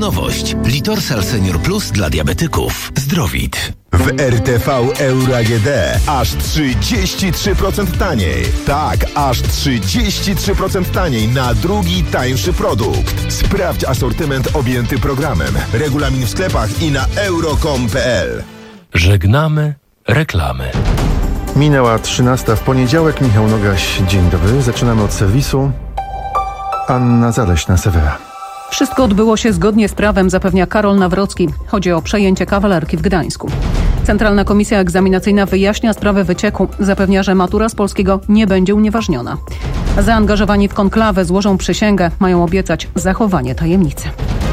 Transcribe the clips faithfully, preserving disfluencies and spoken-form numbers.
nowość. Litorsal Senior Plus dla diabetyków. Zdrowit. W R T V Euro A G D aż trzydzieści trzy procent taniej. Tak, aż trzydzieści trzy procent taniej na drugi tańszy produkt. Sprawdź asortyment objęty programem. Regulamin w sklepach i na euro kropka com kropka p l. Żegnamy reklamy. Minęła trzynasta w poniedziałek. Michał Nogaś, dzień dobry. Zaczynamy od serwisu. Anna Zaleśna-Sewera. Wszystko odbyło się zgodnie z prawem, zapewnia Karol Nawrocki. Chodzi o przejęcie kawalerki w Gdańsku. Centralna Komisja Egzaminacyjna wyjaśnia sprawę wycieku. Zapewnia, że matura z polskiego nie będzie unieważniona. Zaangażowani w konklawę złożą przysięgę. Mają obiecać zachowanie tajemnicy.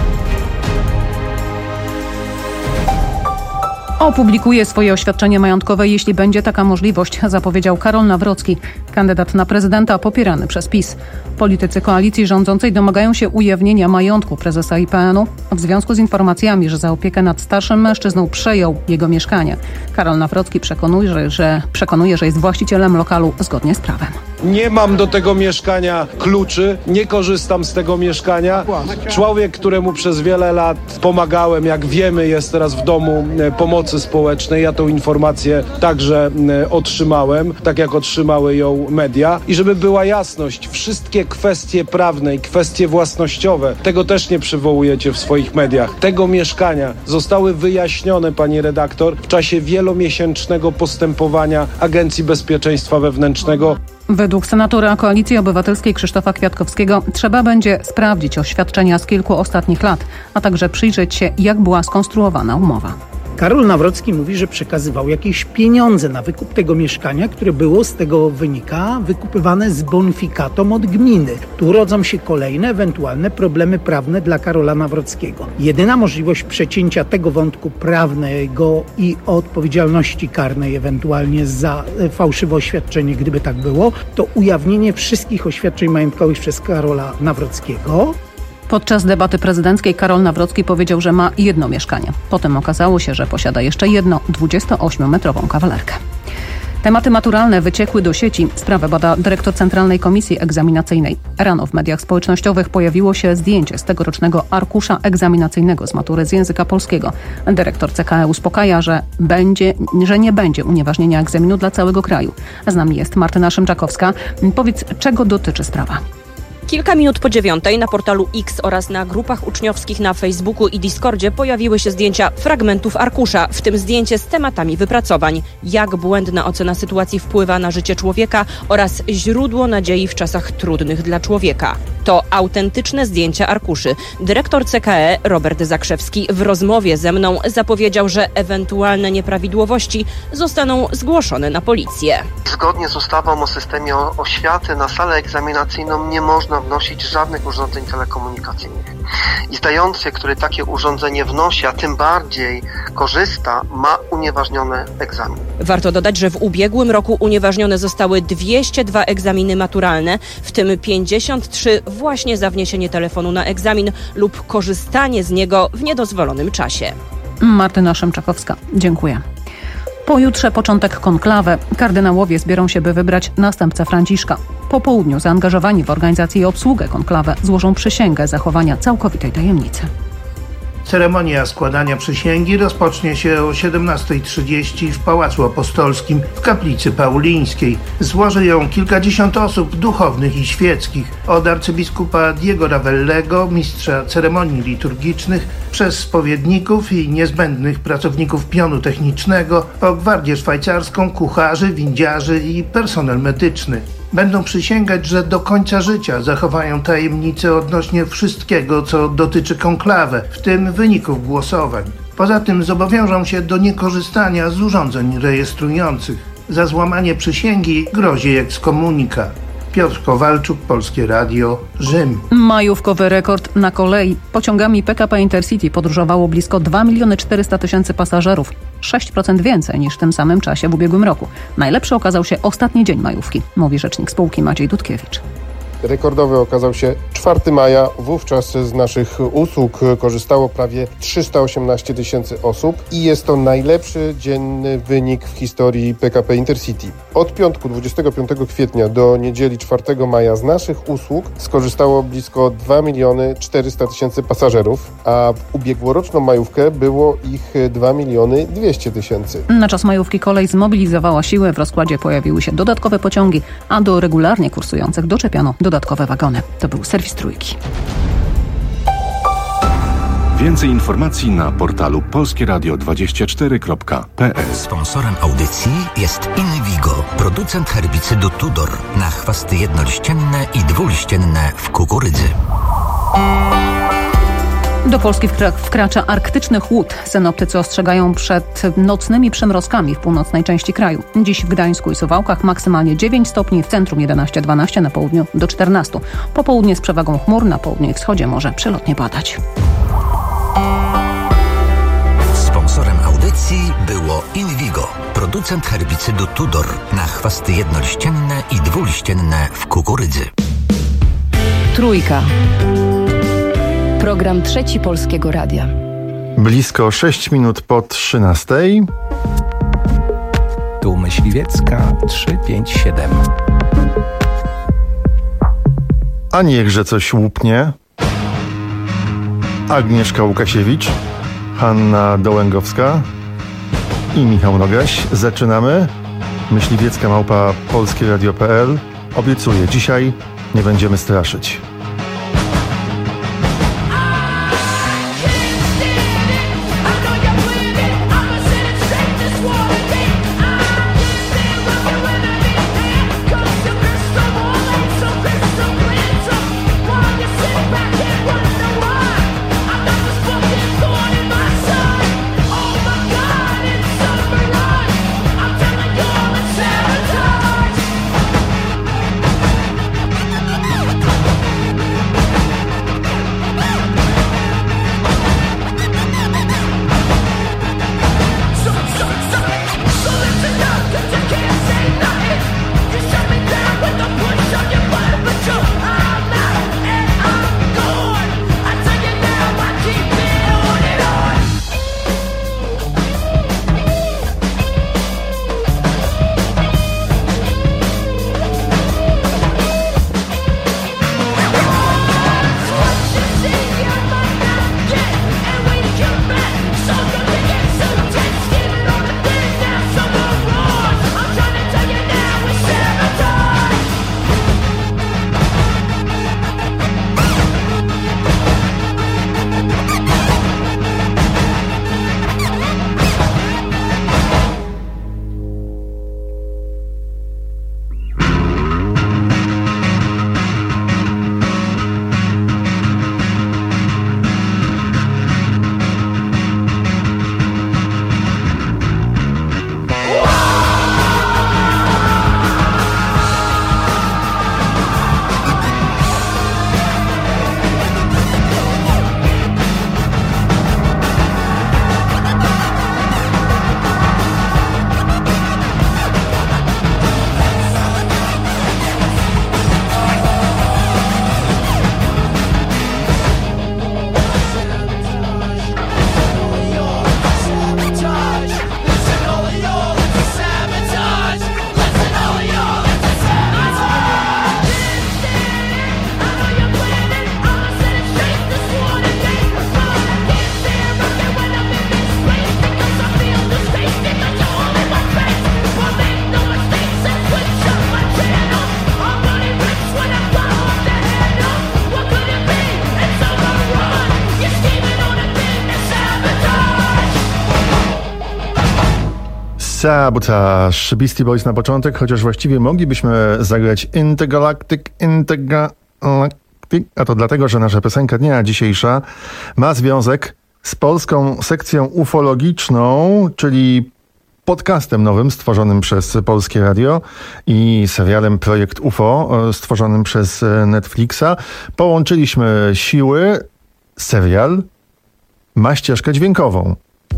Opublikuje swoje oświadczenie majątkowe, jeśli będzie taka możliwość, zapowiedział Karol Nawrocki, kandydat na prezydenta popierany przez PiS. Politycy koalicji rządzącej domagają się ujawnienia majątku prezesa I P N-u w związku z informacjami, że za opiekę nad starszym mężczyzną przejął jego mieszkanie. Karol Nawrocki przekonuje, że, przekonuje, że jest właścicielem lokalu zgodnie z prawem. Nie mam do tego mieszkania kluczy, nie korzystam z tego mieszkania. Człowiek, któremu przez wiele lat pomagałem, jak wiemy, jest teraz w domu pomocy społecznej. Ja tą informację także otrzymałem, tak jak otrzymały ją media. I żeby była jasność, wszystkie kwestie prawne i kwestie własnościowe, tego też nie przywołujecie w swoich mediach. Tego mieszkania zostały wyjaśnione, pani redaktor, w czasie wielomiesięcznego postępowania Agencji Bezpieczeństwa Wewnętrznego. Według senatora Koalicji Obywatelskiej Krzysztofa Kwiatkowskiego trzeba będzie sprawdzić oświadczenia z kilku ostatnich lat, a także przyjrzeć się, jak była skonstruowana umowa. Karol Nawrocki mówi, że przekazywał jakieś pieniądze na wykup tego mieszkania, które było, z tego wynika, wykupywane z bonifikatą od gminy. Tu rodzą się kolejne ewentualne problemy prawne dla Karola Nawrockiego. Jedyna możliwość przecięcia tego wątku prawnego i odpowiedzialności karnej ewentualnie za fałszywe oświadczenie, gdyby tak było, to ujawnienie wszystkich oświadczeń majątkowych przez Karola Nawrockiego. Podczas debaty prezydenckiej Karol Nawrocki powiedział, że ma jedno mieszkanie. Potem okazało się, że posiada jeszcze jedno dwudziestoośmiometrową kawalerkę. Tematy maturalne wyciekły do sieci. Sprawę bada dyrektor Centralnej Komisji Egzaminacyjnej. Rano w mediach społecznościowych pojawiło się zdjęcie z tegorocznego arkusza egzaminacyjnego z matury z języka polskiego. Dyrektor C K E uspokaja, że, będzie, że nie będzie unieważnienia egzaminu dla całego kraju. Z nami jest Martyna Szymczakowska. Powiedz, czego dotyczy sprawa? Kilka minut po dziewiątej na portalu X oraz na grupach uczniowskich na Facebooku i Discordzie pojawiły się zdjęcia fragmentów arkusza, w tym zdjęcie z tematami wypracowań. Jak błędna ocena sytuacji wpływa na życie człowieka oraz źródło nadziei w czasach trudnych dla człowieka. To autentyczne zdjęcia arkuszy. Dyrektor C K E Robert Zakrzewski w rozmowie ze mną zapowiedział, że ewentualne nieprawidłowości zostaną zgłoszone na policję. Zgodnie z ustawą o systemie oświaty na salę egzaminacyjną nie można wnosić żadnych urządzeń telekomunikacyjnych. I zdający, który takie urządzenie wnosi, a tym bardziej korzysta, ma unieważniony egzamin. Warto dodać, że w ubiegłym roku unieważnione zostały dwieście dwa egzaminy maturalne, w tym pięćdziesiąt trzy właśnie za wniesienie telefonu na egzamin lub korzystanie z niego w niedozwolonym czasie. Martyna Szymczakowska, dziękuję. Pojutrze początek konklawy. Kardynałowie zbiorą się, by wybrać następcę Franciszka. Po południu zaangażowani w organizację i obsługę konklawy złożą przysięgę zachowania całkowitej tajemnicy. Ceremonia składania przysięgi rozpocznie się o siedemnasta trzydzieści w Pałacu Apostolskim w Kaplicy Paulińskiej. Złoży ją kilkadziesiąt osób duchownych i świeckich. Od arcybiskupa Diego Ravellego, mistrza ceremonii liturgicznych, przez spowiedników i niezbędnych pracowników pionu technicznego, po gwardię szwajcarską, kucharzy, windziarzy i personel medyczny. Będą przysięgać, że do końca życia zachowają tajemnicę odnośnie wszystkiego, co dotyczy konklawy, w tym wyników głosowań. Poza tym zobowiążą się do niekorzystania z urządzeń rejestrujących. Za złamanie przysięgi grozi ekskomunikat. Piotr Kowalczuk, Polskie Radio, Rzym. Majówkowy rekord na kolei. Pociągami P K P Intercity podróżowało blisko dwa miliony czterysta tysięcy pasażerów. sześć procent więcej niż w tym samym czasie w ubiegłym roku. Najlepszy okazał się ostatni dzień majówki, mówi rzecznik spółki Maciej Dudkiewicz. Rekordowy okazał się czwartego maja. Wówczas z naszych usług korzystało prawie trzysta osiemnaście tysięcy osób i jest to najlepszy dzienny wynik w historii P K P Intercity. Od piątku dwudziestego piątego kwietnia do niedzieli czwartego maja z naszych usług skorzystało blisko dwa miliony czterysta tysięcy pasażerów, a w ubiegłoroczną majówkę było ich dwa miliony dwieście tysięcy. Na czas majówki kolej zmobilizowała siły. W rozkładzie pojawiły się dodatkowe pociągi, a do regularnie kursujących doczepiano dodatkowe wagony. To był serwis Trójki. Więcej informacji na portalu polskie radio dwadzieścia cztery kropka p l. Sponsorem audycji jest Invigo, producent herbicydu Tudor na chwasty jednoliścienne i dwuliścienne w kukurydzy. Do Polski wkra- wkracza arktyczny chłód. Synoptycy ostrzegają przed nocnymi przymrozkami w północnej części kraju. Dziś w Gdańsku i Suwałkach maksymalnie dziewięć stopni, w centrum jedenaście dwanaście, na południu do czternastu. Popołudnie z przewagą chmur, na południu i wschodzie może przelotnie padać. Sponsorem audycji było Invigo, producent herbicydu Tudor na chwasty jednoliścienne i dwuliścienne w kukurydzy. Trójka. Program Trzeci Polskiego Radia. Blisko sześć minut po trzynastej. Tu Myśliwiecka trzysta pięćdziesiąt siedem. A niechże coś łupnie. Agnieszka Łukasiewicz, Hanna Dołęgowska i Michał Nogaś. Zaczynamy. Myśliwiecka małpa polskie radio kropka p l. Obiecuję, dzisiaj nie będziemy straszyć. Sabotage, Beastie Boys na początek, chociaż właściwie moglibyśmy zagrać Intergalactic, Intergalactic, a to dlatego, że nasza piosenka dnia dzisiejsza ma związek z polską sekcją ufologiczną, czyli podcastem nowym stworzonym przez Polskie Radio i serialem Projekt U F O stworzonym przez Netflixa. Połączyliśmy siły, serial ma ścieżkę dźwiękową.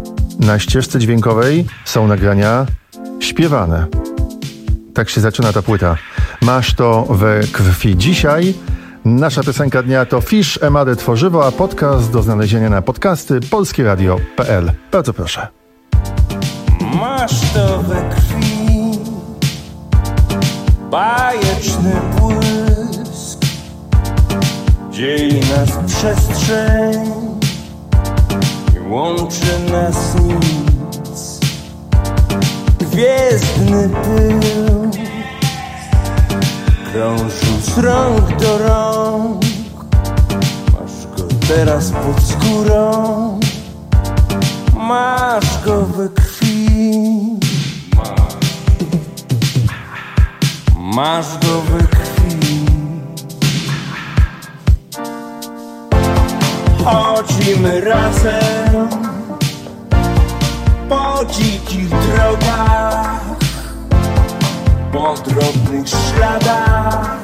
Na ścieżce dźwiękowej są nagrania śpiewane. Tak się zaczyna ta płyta. Masz to we krwi. Dzisiaj nasza piosenka dnia to Fish, Emady Tworzywo, a podcast do znalezienia na podcasty polskie radio kropka p l. Bardzo proszę. Masz to we krwi, bajeczny błysk, dzieli nas przestrzeń i łączy nas nic. Gwiezdny pył krążył z rąk do rąk, masz go teraz pod skórą, masz go we krwi, masz go we krwi. Chodzimy razem po dzikich drogach, po drobnych śladach,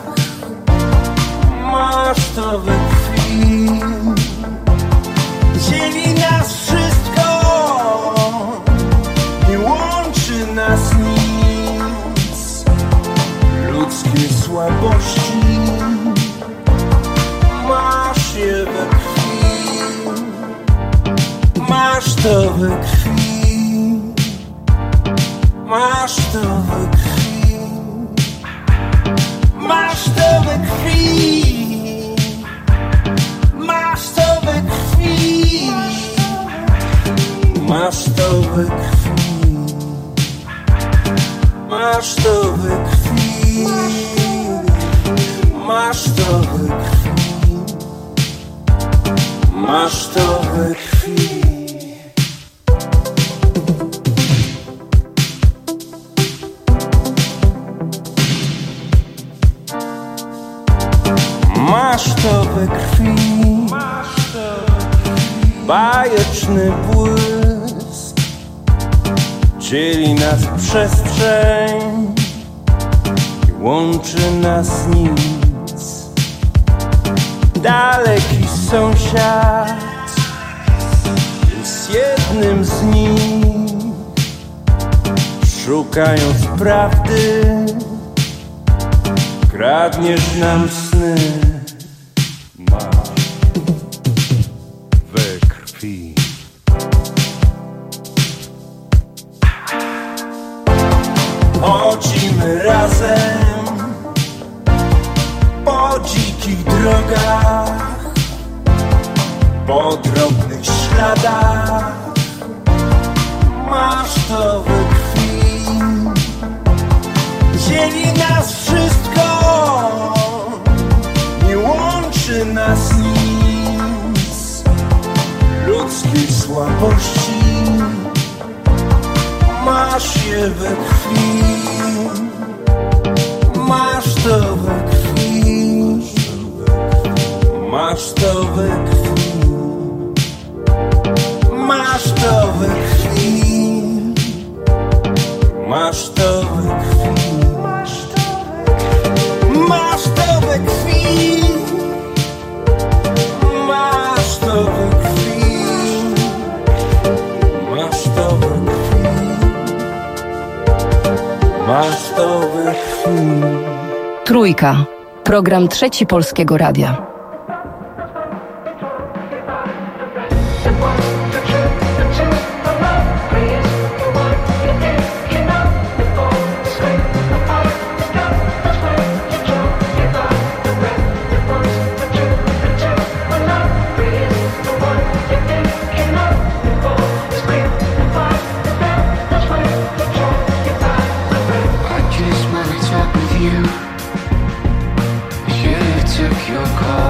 masz to we krwi. Dzieli nas wszystko, nie łączy nas nic. Ludzkie słabości, masz je we krwi. Masz to we krwi, masz to we krwi, masz to we krwi, masz to we krwi, masz to we krwi, masz to we krwi, masz to we krwi, masz to we krwi. Masz to we krwi, bajeczny błysk, dzieli nas przestrzeń i łączy nas nic. Daleki sąsiad jest jednym z nich, szukając prawdy kradniesz nam sny. Masz we krwi. Chodzimy razem po dzikich drogach, po drobnych śladach, masz to we krwi. Dzieli nas wszystko, nie łączy nas nic. Ludzkie słabości, masz je we krwi. Masz to we krwi, masz to we krwi, masz to we krwi, masz to we krwi, masz to we krwi, masz to we krwi, masz to we krwi, masz to we krwi. Trójka. Program Trzeci Polskiego Radia. Your call.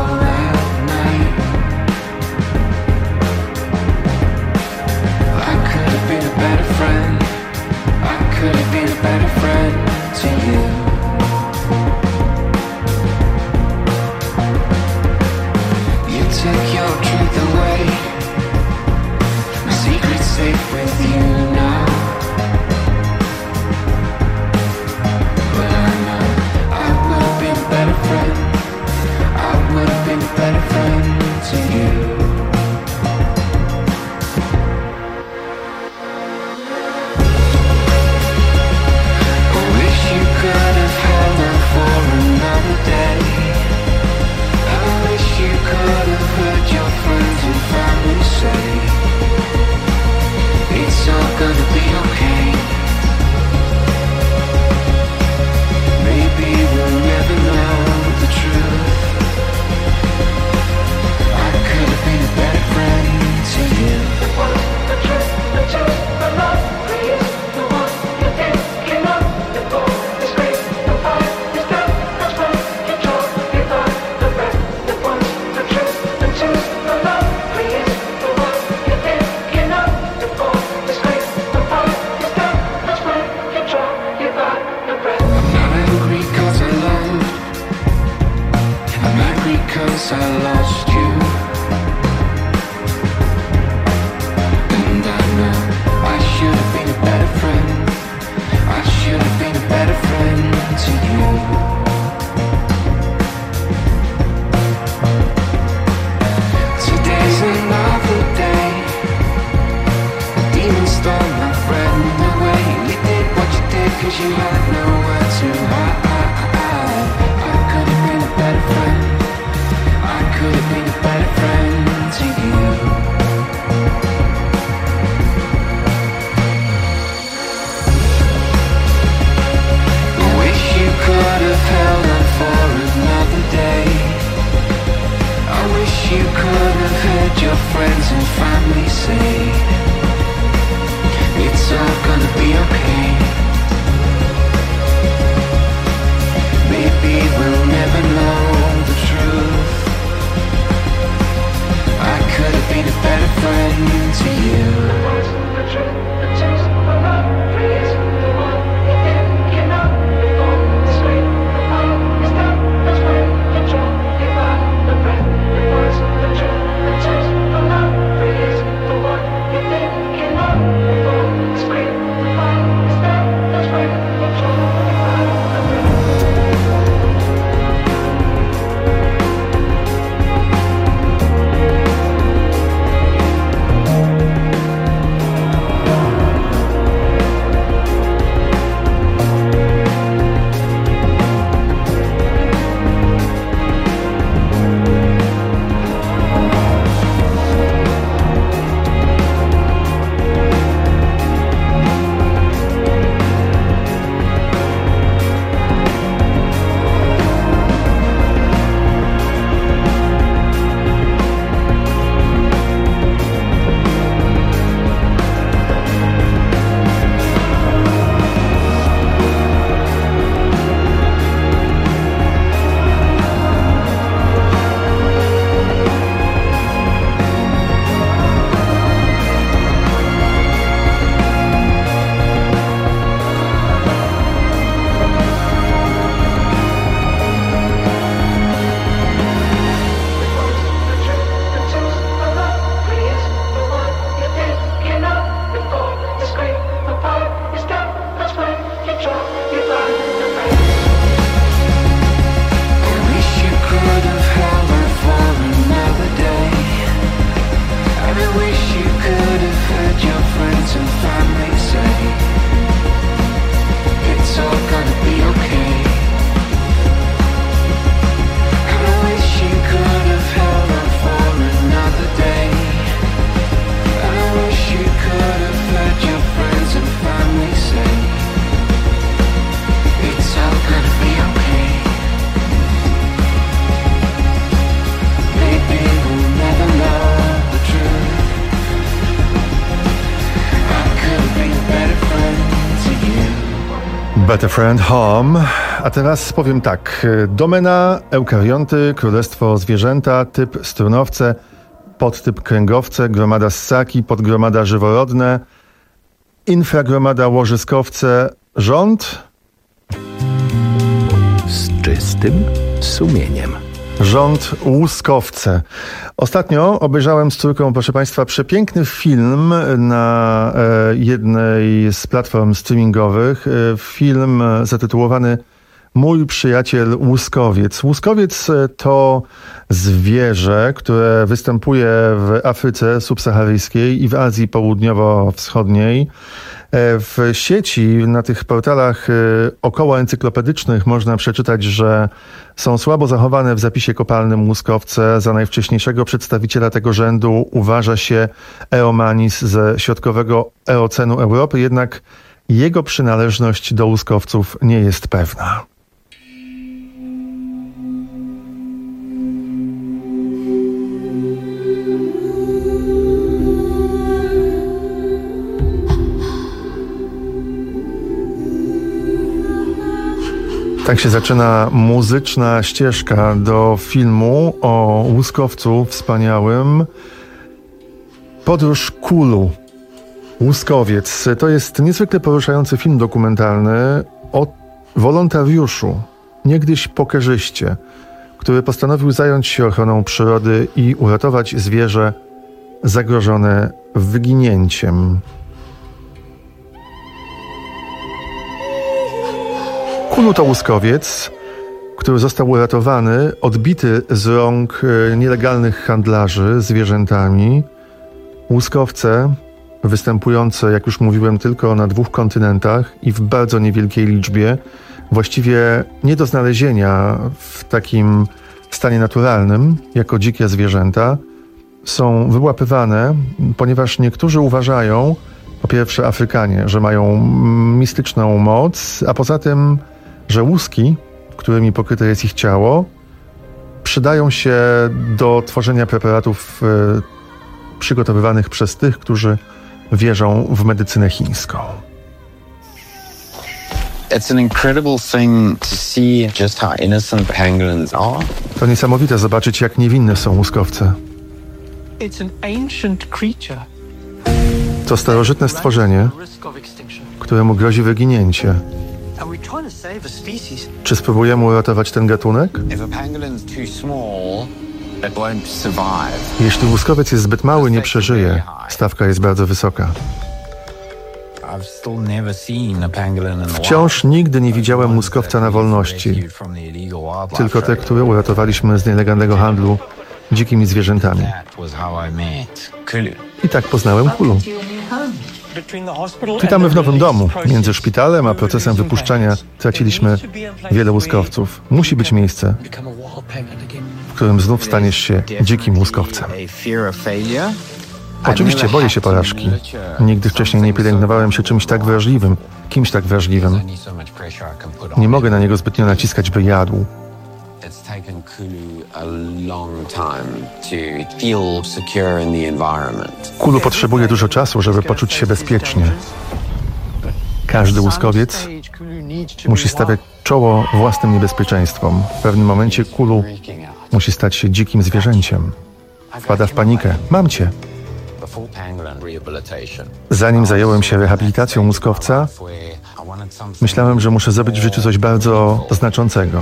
Better Friend Home. A teraz powiem tak. Domena, eukarionty, królestwo zwierzęta, typ strunowce, podtyp kręgowce, gromada ssaki, podgromada żyworodne, infragromada łożyskowce, rząd z czystym sumieniem. Rząd łuskowce. Ostatnio obejrzałem z córką, proszę Państwa, przepiękny film na e, jednej z platform streamingowych. E, film zatytułowany Mój przyjaciel łuskowiec. Łuskowiec to zwierzę, które występuje w Afryce subsaharyjskiej i w Azji Południowo-Wschodniej. W sieci, na tych portalach około encyklopedycznych można przeczytać, że są słabo zachowane w zapisie kopalnym łuskowce. Za najwcześniejszego przedstawiciela tego rzędu uważa się Eomanis ze środkowego Eocenu Europy, jednak jego przynależność do łuskowców nie jest pewna. Tak się zaczyna muzyczna ścieżka do filmu o łuskowcu wspaniałym. Podróż Kulu. Łuskowiec. To jest niezwykle poruszający film dokumentalny o wolontariuszu, niegdyś pokerzyście, który postanowił zająć się ochroną przyrody i uratować zwierzę zagrożone wyginięciem. Kulu to łuskowiec, który został uratowany, odbity z rąk nielegalnych handlarzy zwierzętami. Łuskowce występujące, jak już mówiłem, tylko na dwóch kontynentach i w bardzo niewielkiej liczbie, właściwie nie do znalezienia w takim stanie naturalnym, jako dzikie zwierzęta, są wyłapywane, ponieważ niektórzy uważają, po pierwsze Afrykanie, że mają mistyczną moc, a poza tym, że łuski, którymi pokryte jest ich ciało, przydają się do tworzenia preparatów y, przygotowywanych przez tych, którzy wierzą w medycynę chińską. It's an incredible thing to see just how innocent pangolins are. To niesamowite zobaczyć, jak niewinne są łuskowce. It's an ancient creature. To starożytne stworzenie, któremu grozi wyginięcie. Czy spróbujemy uratować ten gatunek? Jeśli łuskowiec jest zbyt mały, nie przeżyje. Stawka jest bardzo wysoka. Wciąż nigdy nie widziałem łuskowca na wolności. Tylko te, które uratowaliśmy z nielegalnego handlu dzikimi zwierzętami. I tak poznałem Kulu. Witamy w nowym domu. Między szpitalem a procesem wypuszczania traciliśmy wiele łuskowców. Musi być miejsce, w którym znów staniesz się dzikim łuskowcem. Oczywiście boję się porażki. Nigdy wcześniej nie pielęgnowałem się czymś tak wrażliwym, kimś tak wrażliwym. Nie mogę na niego zbytnio naciskać, by jadł. Kulu potrzebuje dużo czasu, żeby poczuć się bezpiecznie. Każdy łuskowiec musi stawiać czoło własnym niebezpieczeństwom. W pewnym momencie Kulu musi stać się dzikim zwierzęciem. Wpada w panikę. Mam cię. Zanim zająłem się rehabilitacją łuskowca, myślałem, że muszę zrobić w życiu coś bardzo znaczącego.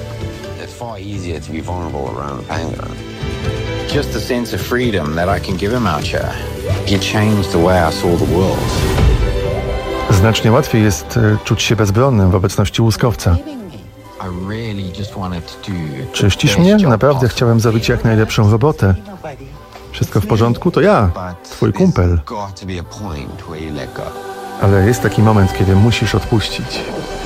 Just the sense of freedom that I can give him out here. He changed the way I saw the world. Znacznie łatwiej jest czuć się bezbronnym w obecności łuskowca. Czyścisz mnie? Naprawdę chciałem zrobić jak najlepszą robotę. Wszystko w porządku? To ja, twój kumpel. Ale jest taki moment, kiedy musisz odpuścić.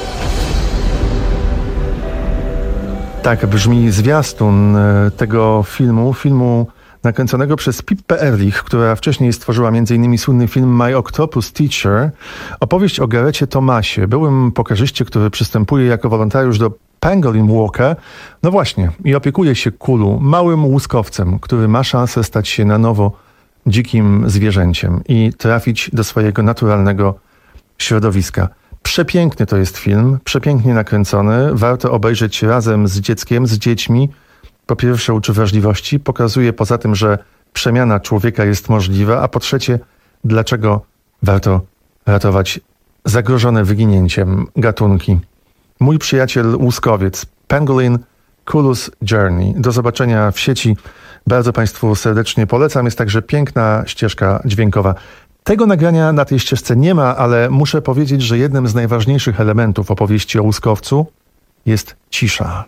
Tak brzmi zwiastun tego filmu, filmu nakręconego przez Pippę Ehrlich, która wcześniej stworzyła między innymi słynny film My Octopus Teacher, opowieść o Garretcie Thomasie, byłym pokerzyście, który przystępuje jako wolontariusz do Pangolin Walker, no właśnie, i opiekuje się Kulu, małym łuskowcem, który ma szansę stać się na nowo dzikim zwierzęciem i trafić do swojego naturalnego środowiska. Przepiękny to jest film, przepięknie nakręcony, warto obejrzeć razem z dzieckiem, z dziećmi. Po pierwsze uczy wrażliwości, pokazuje poza tym, że przemiana człowieka jest możliwa, a po trzecie, dlaczego warto ratować zagrożone wyginięciem gatunki. Mój przyjaciel łuskowiec, Pangolin Kulu's Journey. Do zobaczenia w sieci. Bardzo Państwu serdecznie polecam. Jest także piękna ścieżka dźwiękowa. Tego nagrania na tej ścieżce nie ma, ale muszę powiedzieć, że jednym z najważniejszych elementów opowieści o łuskowcu jest cisza.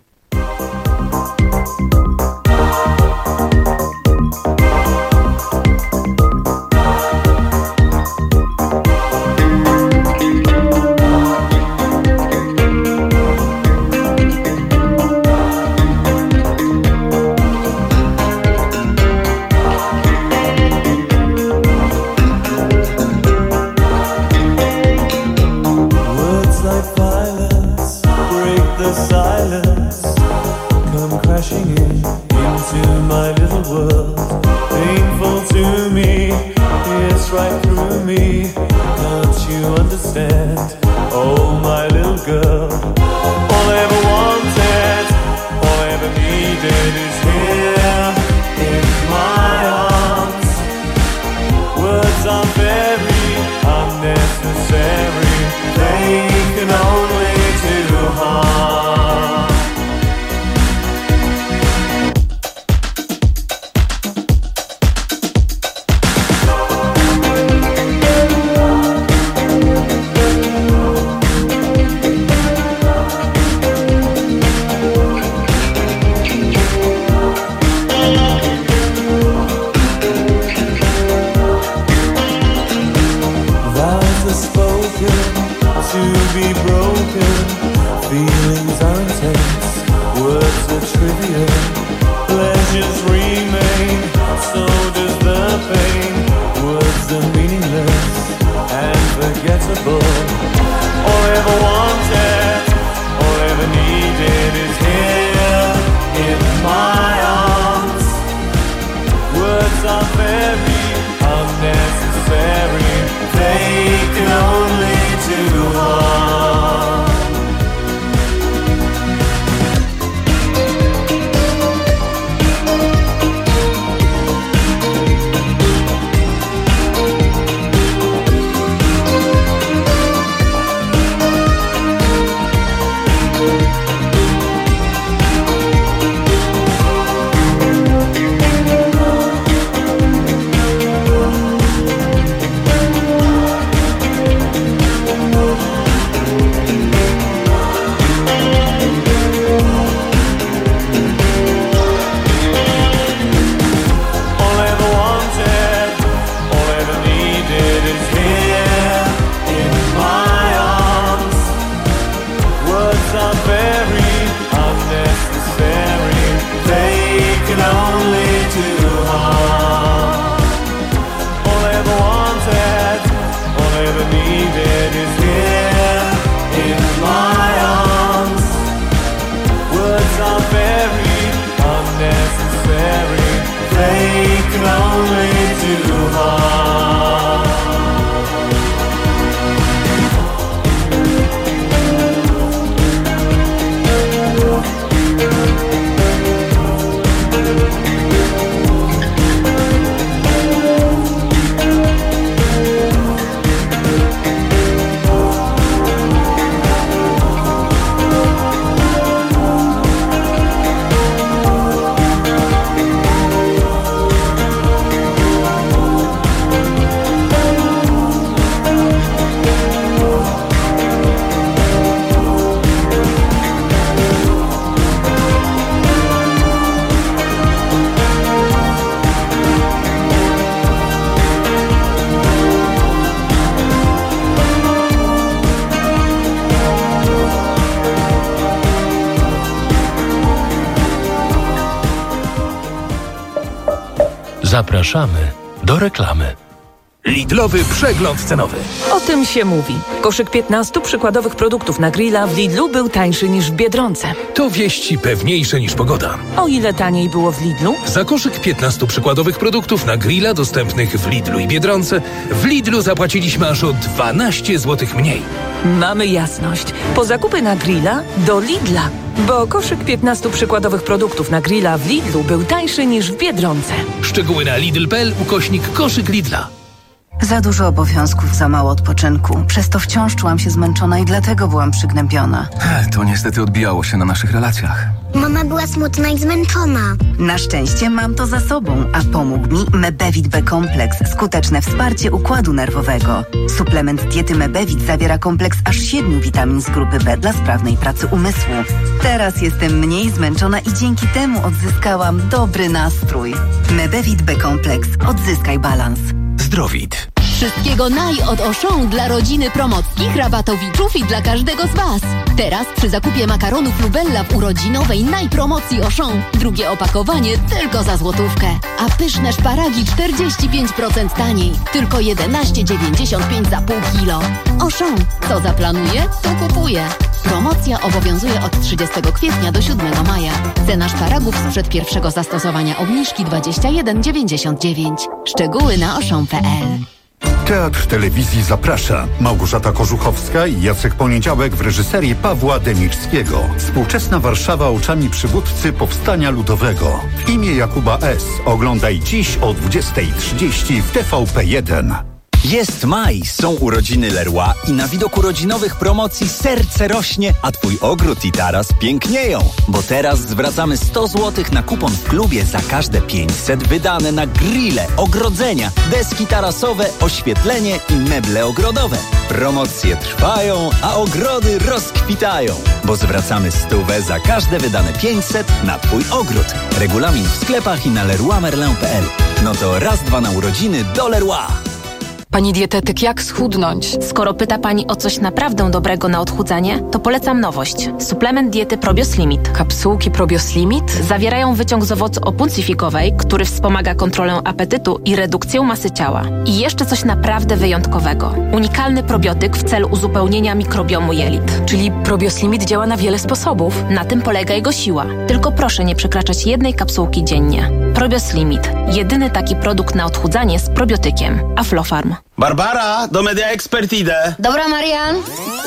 Zapraszamy do reklamy. Lidlowy przegląd cenowy. O tym się mówi. Koszyk piętnastu przykładowych produktów na grilla w Lidlu był tańszy niż w Biedronce. To wieści pewniejsze niż pogoda. O ile taniej było w Lidlu? Za koszyk piętnastu przykładowych produktów na grilla dostępnych w Lidlu i Biedronce w Lidlu zapłaciliśmy aż o dwanaście złotych mniej. Mamy jasność. Po zakupy na grilla do Lidla. Bo koszyk piętnastu przykładowych produktów na grilla w Lidlu był tańszy niż w Biedronce. Szczegóły na lidl kropka p l ukośnik koszyk Lidla. Za dużo obowiązków, za mało odpoczynku. Przez to wciąż czułam się zmęczona i dlatego byłam przygnębiona. To niestety odbijało się na naszych relacjach. Mama była smutna i zmęczona. Na szczęście mam to za sobą, a pomógł mi Mebevit B Kompleks. Skuteczne wsparcie układu nerwowego. Suplement diety Mebevit zawiera kompleks aż siedmiu witamin z grupy B dla sprawnej pracy umysłu. Teraz jestem mniej zmęczona i dzięki temu odzyskałam dobry nastrój. Mebevit B Kompleks. Odzyskaj balans. Zdrowit. Wszystkiego naj od Auchan dla rodziny Promockich, rabatowiczów i dla każdego z Was. Teraz przy zakupie makaronów Lubella w urodzinowej najpromocji Auchan drugie opakowanie tylko za złotówkę. A pyszne szparagi czterdzieści pięć procent taniej. Tylko jedenaście dziewięćdziesiąt pięć za pół kilo. Auchan. Co zaplanuje, to kupuje. Promocja obowiązuje od trzydziestego kwietnia do siódmego maja. Cena szparagów sprzed pierwszego zastosowania obniżki dwadzieścia jeden dziewięćdziesiąt dziewięć. Szczegóły na auchan kropka p l. Teatr Telewizji zaprasza. Małgorzata Kożuchowska i Jacek Poniedziałek w reżyserii Pawła Deniczskiego. Współczesna Warszawa oczami przywódcy Powstania Ludowego. W imię Jakuba S. Oglądaj dziś o dwudziesta trzydzieści w T V P jeden. Jest maj, są urodziny Leroy i na widok urodzinowych promocji serce rośnie, a twój ogród i taras pięknieją. Bo teraz zwracamy sto złotych na kupon w klubie za każde pięćset wydane na grille, ogrodzenia, deski tarasowe, oświetlenie i meble ogrodowe. Promocje trwają, a ogrody rozkwitają. Bo zwracamy stówę za każde wydane pięćset na twój ogród. Regulamin w sklepach i na leroy merlin kropka p l. No to raz, dwa na urodziny do Leroy. Pani dietetyk, jak schudnąć? Skoro pyta Pani o coś naprawdę dobrego na odchudzanie, to polecam nowość. Suplement diety Probios Limit. Kapsułki Probios Limit? Zawierają wyciąg z owocu opuncyfikowej, który wspomaga kontrolę apetytu i redukcję masy ciała. I jeszcze coś naprawdę wyjątkowego. Unikalny probiotyk w celu uzupełnienia mikrobiomu jelit. Czyli Probios Limit działa na wiele sposobów. Na tym polega jego siła. Tylko proszę nie przekraczać jednej kapsułki dziennie. Probios Limit. Jedyny taki produkt na odchudzanie z probiotykiem. Aflofarm. Barbara, do Media Expert idę. Dobra, Marian.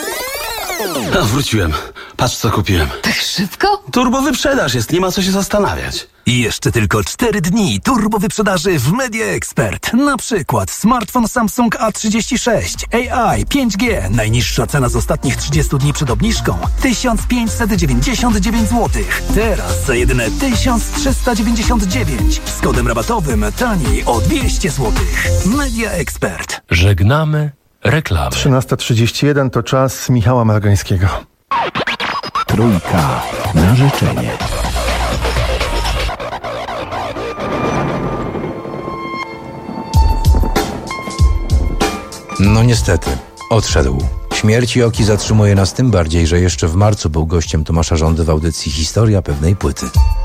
A, wróciłem. Patrz, co kupiłem. Tak szybko? Turbo wyprzedaż jest, nie ma co się zastanawiać. I jeszcze tylko cztery dni turbo wyprzedaży w Media Expert. Na przykład smartfon Samsung A trzydzieści sześć, A I, pięć G. Najniższa cena z ostatnich trzydziestu dni przed obniżką tysiąc pięćset dziewięćdziesiąt dziewięć złotych. Teraz za jedyne tysiąc trzysta dziewięćdziesiąt dziewięć. Z kodem rabatowym taniej o dwieście złotych. Media Expert. Żegnamy reklamy. trzynasta trzydzieści jeden to czas Michała Margańskiego. Trójka na życzenie. No niestety, odszedł. Śmierć Joki zatrzymuje nas tym bardziej, że jeszcze w marcu był gościem Tomasza Żądy w audycji Historia pewnej płyty.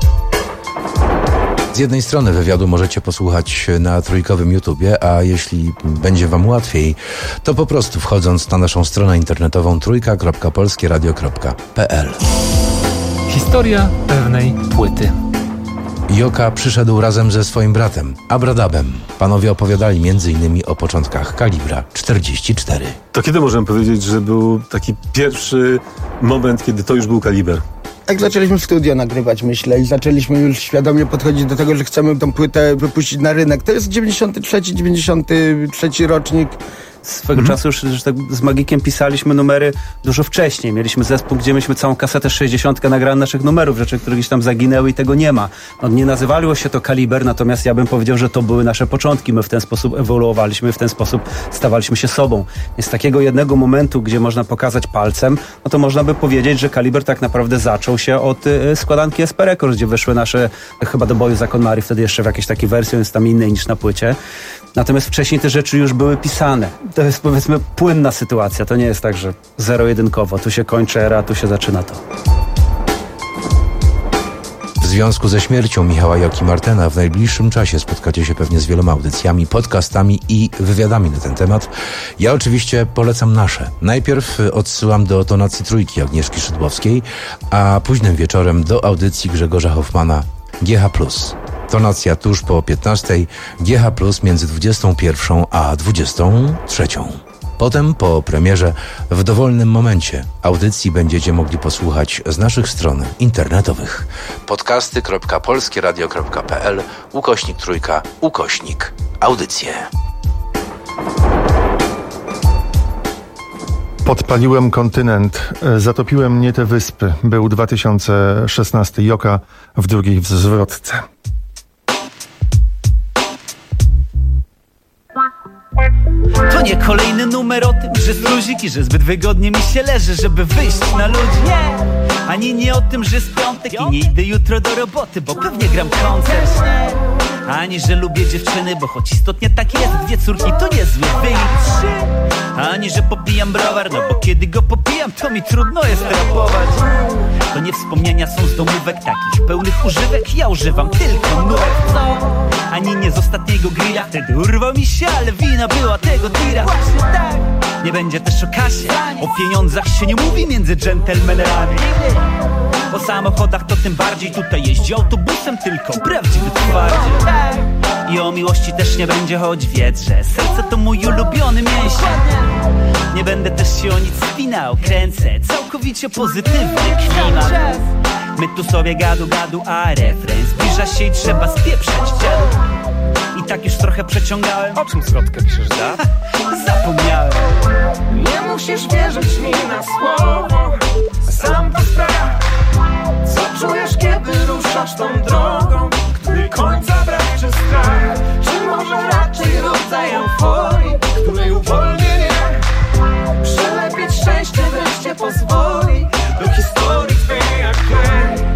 Z jednej strony wywiadu możecie posłuchać na trójkowym YouTubie, a jeśli będzie wam łatwiej, to po prostu wchodząc na naszą stronę internetową trójka kropka polskie radio kropka p l. Historia pewnej płyty. Joka przyszedł razem ze swoim bratem, Abradabem. Panowie opowiadali między innymi o początkach Kalibra czterdzieści cztery. To kiedy możemy powiedzieć, że był taki pierwszy moment, kiedy to już był Kaliber? Jak zaczęliśmy w studio nagrywać, myślę, i zaczęliśmy już świadomie podchodzić do tego, że chcemy tą płytę wypuścić na rynek. To jest dziewięćdziesiąty trzeci, dziewięćdziesiąty trzeci rocznik. Swego mhm. czasu już że tak z Magikiem pisaliśmy numery dużo wcześniej. Mieliśmy zespół, gdzie myśmy całą kasetę sześćdziesiątkę nagrali naszych numerów, rzeczy, które gdzieś tam zaginęły i tego nie ma. No, nie nazywało się to Kaliber, natomiast ja bym powiedział, że to były nasze początki. My w ten sposób ewoluowaliśmy, w ten sposób stawaliśmy się sobą. Z takiego jednego momentu, gdzie można pokazać palcem, no to można by powiedzieć, że Kaliber tak naprawdę zaczął się od y, składanki S P Records, gdzie wyszły nasze, chyba do boju Zakon Mary, wtedy jeszcze w jakiejś takiej wersji, jest tam innej niż na płycie. Natomiast wcześniej te rzeczy już były pisane. To jest, powiedzmy, płynna sytuacja. To nie jest tak, że zero-jedynkowo. Tu się kończy era, tu się zaczyna to. W związku ze śmiercią Michała Joki Martena w najbliższym czasie spotkacie się pewnie z wieloma audycjami, podcastami i wywiadami na ten temat. Ja oczywiście polecam nasze. Najpierw odsyłam do tonacji trójki Agnieszki Szydłowskiej, a późnym wieczorem do audycji Grzegorza Hoffmana G H plus. Tonacja tuż po piętnastej, G H plus między dwudziestą pierwszą a dwudziestą trzecią. Potem po premierze w dowolnym momencie audycji będziecie mogli posłuchać z naszych stron internetowych podcasty kropka polskieradio kropka p l ukośnik trójka ukośnik audycje. Podpaliłem kontynent, zatopiłem nie te wyspy. Był dwa tysiące szesnasty. Joka w drugiej zwrotce. To nie kolejny numer o tym, że z luziki, że zbyt wygodnie mi się leży, żeby wyjść na ludzi. Nie, ani nie o tym, że z piątek i nie idę jutro do roboty, bo pewnie gram koncert. Ani że lubię dziewczyny, bo choć istotnie tak jest, dwie córki to niezły wynik. Ani że popijam browar, no bo kiedy go popijam, to mi trudno jest rapować. To nie wspomnienia są z domówek takich pełnych używek, ja używam tylko nówek, co? Ani nie z ostatniego grilla, wtedy urwał mi się, ale wina była tego tira. Właśnie tak. Nie będzie też o kasie, o pieniądzach się nie mówi między dżentelmenami. O samochodach to tym bardziej, tutaj jeździ autobusem tylko prawdziwy twardziel. I o miłości też nie będzie, choć wiedz, że serce to mój ulubiony mięsień. Nie będę też się o nic spinał, kręcę całkowicie pozytywny klimat. My tu sobie gadu gadu, a refren zbliża się i trzeba spieprzać dziadu. I tak już trochę przeciągałem. O czym zwrotkę piszesz, da? Zapomniałem. Nie musisz wierzyć mi na słowo, sam to sprawdź. Co czujesz, kiedy ruszasz tą drogą, której końca brak czy strach? Czy może raczej rodzaj euforii, której uwolnienie przylepić szczęście wreszcie pozwoli do historii twej jak klej.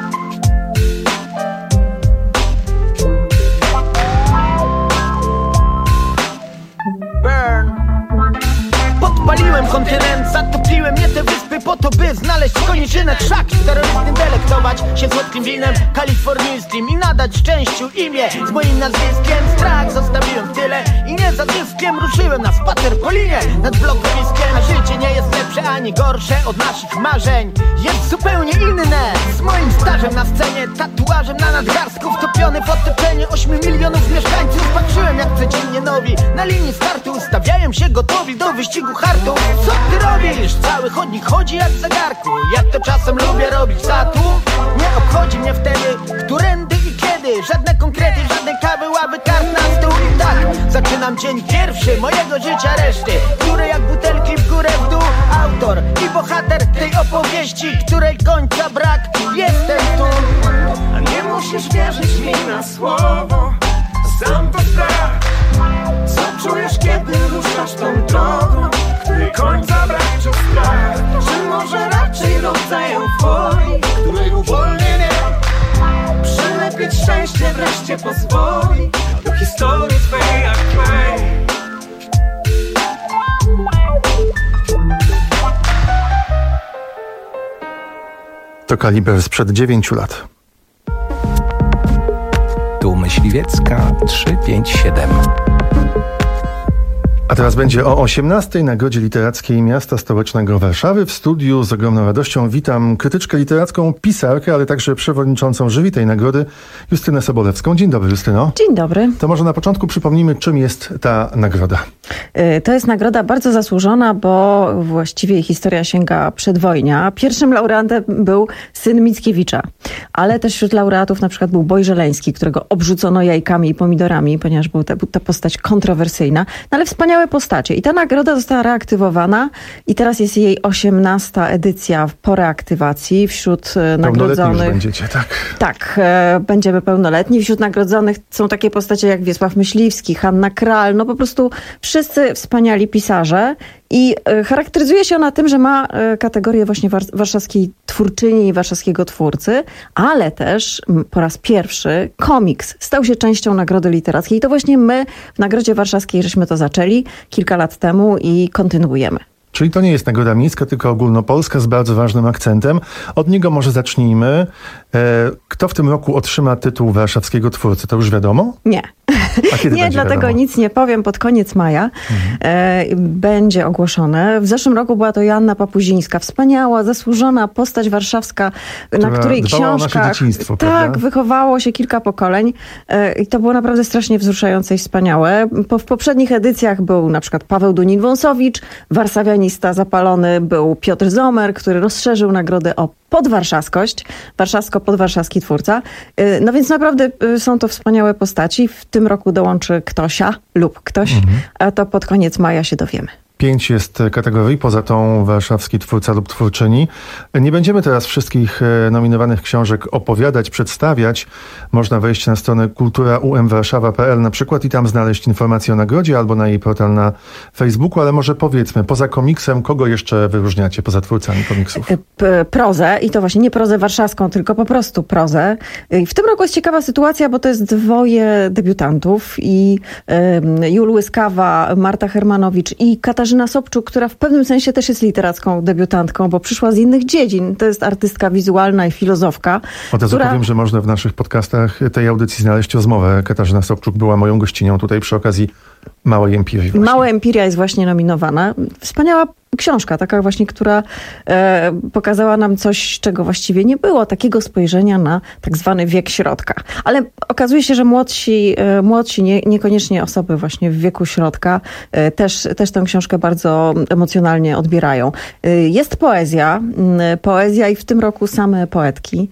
Podpaliłem kontynent, zatopiłem nie te wyspy po to, by znaleźć koniczynę trzak. Terrorystym delektować się słodkim winem kalifornijskim i nadać szczęściu imię z moim nazwiskiem. Strach zostawiłem w tyle i nie za dyskiem ruszyłem na spacer po linie nad blokowiskiem. A życie nie jest lepsze ani gorsze od naszych marzeń, jest zupełnie inne. Z moim stażem na scenie, tatuażem na nadgarstku, wtopiony w otoczenie ośmiu milionów mieszkańców. Patrzyłem jak codziennie nowi na linii startu ustawiają się gotowi do wyścigu hartu. Co ty robisz? Cały chodnik chodzi jak w zegarku. Jak to czasem lubię robić tatu. Nie obchodzi mnie wtedy, którędy i kiedy. Żadne konkrety, żadnej kawy, ławy, kart na stół. I tak zaczynam dzień pierwszy mojego życia reszty, które jak butelki w górę w dół. Autor i bohater tej opowieści, której końca brak. Jestem tu. A nie musisz wierzyć mi na słowo, sam to sprawdź. Co czujesz, kiedy ruszasz tą drogą, której końca brak czy strach? Czy może raczej rodzaj euforii, której uwolnienie przylepić szczęście wreszcie pozwoli do historii twej jak klej. To Kaliber sprzed dziewięciu lat. Tu Myśliwiecka trzysta pięćdziesiąt siedem. A teraz będzie o osiemnastej Nagrodzie Literackiej Miasta Stołecznego Warszawy. W studiu z ogromną radością witam krytyczkę literacką, pisarkę, ale także przewodniczącą jury tej nagrody, Justynę Sobolewską. Dzień dobry, Justyno. Dzień dobry. To może na początku przypomnijmy, czym jest ta nagroda. To jest nagroda bardzo zasłużona, bo właściwie jej historia sięga przedwojnia. Pierwszym laureatem był syn Mickiewicza, ale też wśród laureatów na przykład był Boj Żeleński, którego obrzucono jajkami i pomidorami, ponieważ był ta, ta postać kontrowersyjna, no ale wspaniałe postacie. I ta nagroda została reaktywowana i teraz jest jej osiemnasta edycja po reaktywacji. Wśród nagrodzonych... już będziecie, tak? Tak, e, będziemy pełnoletni. Wśród nagrodzonych są takie postacie jak Wiesław Myśliwski, Hanna Kral, no po prostu wszyscy wspaniali pisarze. I e, charakteryzuje się ona tym, że ma e, kategorię właśnie war- warszawskiej twórczyni i warszawskiego twórcy, ale też m, po raz pierwszy komiks stał się częścią Nagrody Literackiej. I to właśnie my w Nagrodzie Warszawskiej żeśmy to zaczęli kilka lat temu i kontynuujemy. Czyli to nie jest nagroda miejska, tylko ogólnopolska z bardzo ważnym akcentem. Od niego może zacznijmy. Kto w tym roku otrzyma tytuł warszawskiego twórcy, to już wiadomo? Nie. A kiedy nie, dlatego wiadomo? nic nie powiem. Pod koniec maja mhm. e, będzie ogłoszone. W zeszłym roku była to Joanna Papuzińska. Wspaniała, zasłużona postać warszawska, Która na której książka... książka... dzieciństwo, tak, prawda? wychowało się kilka pokoleń e, i to było naprawdę strasznie wzruszające i wspaniałe. Po, w poprzednich edycjach był na przykład Paweł Dunin-Wąsowicz, warszawianista zapalony był Piotr Zomer, który rozszerzył nagrodę o podwarszawskość, warszawsko-podwarszawski twórca. No więc naprawdę są to wspaniałe postaci. W tym roku dołączy ktośa lub ktoś, mhm. a to pod koniec maja się dowiemy. Pięć jest kategorii, poza tą warszawski twórca lub twórczyni. Nie będziemy teraz wszystkich nominowanych książek opowiadać, przedstawiać. Można wejść na stronę kultura u m warszawa kropka p l na przykład i tam znaleźć informacje o nagrodzie albo na jej portal na Facebooku, ale może powiedzmy, poza komiksem, kogo jeszcze wyróżniacie poza twórcami komiksów? P- prozę i to właśnie nie prozę warszawską, tylko po prostu prozę. W tym roku jest ciekawa sytuacja, bo to jest dwoje debiutantów i um, Jul Łyskawa, Marta Hermanowicz i Katarzyna Sobczuk, która w pewnym sensie też jest literacką debiutantką, bo przyszła z innych dziedzin. To jest artystka wizualna i filozofka. Od razu która... powiem, że można w naszych podcastach tej audycji znaleźć rozmowę. Katarzyna Sobczuk była moją gościnią tutaj przy okazji Małej Empirii. Właśnie. Mała Empiria jest właśnie nominowana. Wspaniała książka, taka właśnie, która e, pokazała nam coś, czego właściwie nie było, takiego spojrzenia na tak zwany wiek środka. Ale okazuje się, że młodsi, e, młodsi nie, niekoniecznie osoby właśnie w wieku środka e, też, też tę książkę bardzo emocjonalnie odbierają. E, jest poezja, e, poezja i w tym roku same poetki.